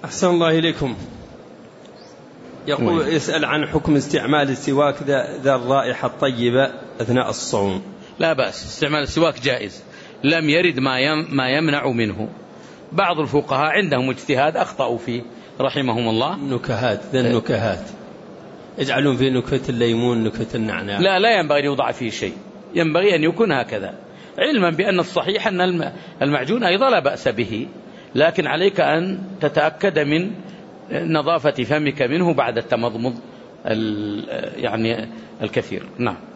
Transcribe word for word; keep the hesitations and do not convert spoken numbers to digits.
أحسن الله إليكم. يقول يسأل عن حكم استعمال السواك ذا الرائحة الطيبة أثناء الصوم. لا بأس، استعمال السواك جائز، لم يرد ما يمنع منه. بعض الفقهاء عندهم اجتهاد أخطأوا فيه رحمهم الله. نكهات ذا النكهات يجعلون فيه نكهة الليمون نكهة النعناع. لا لا ينبغي أن يوضع فيه شيء، ينبغي أن يكون هكذا، علما بأن الصحيح أن المعجون أيضا لا بأس به، لكن عليك أن تتأكد من نظافة فمك منه بعد التمضمض يعني الكثير. نعم.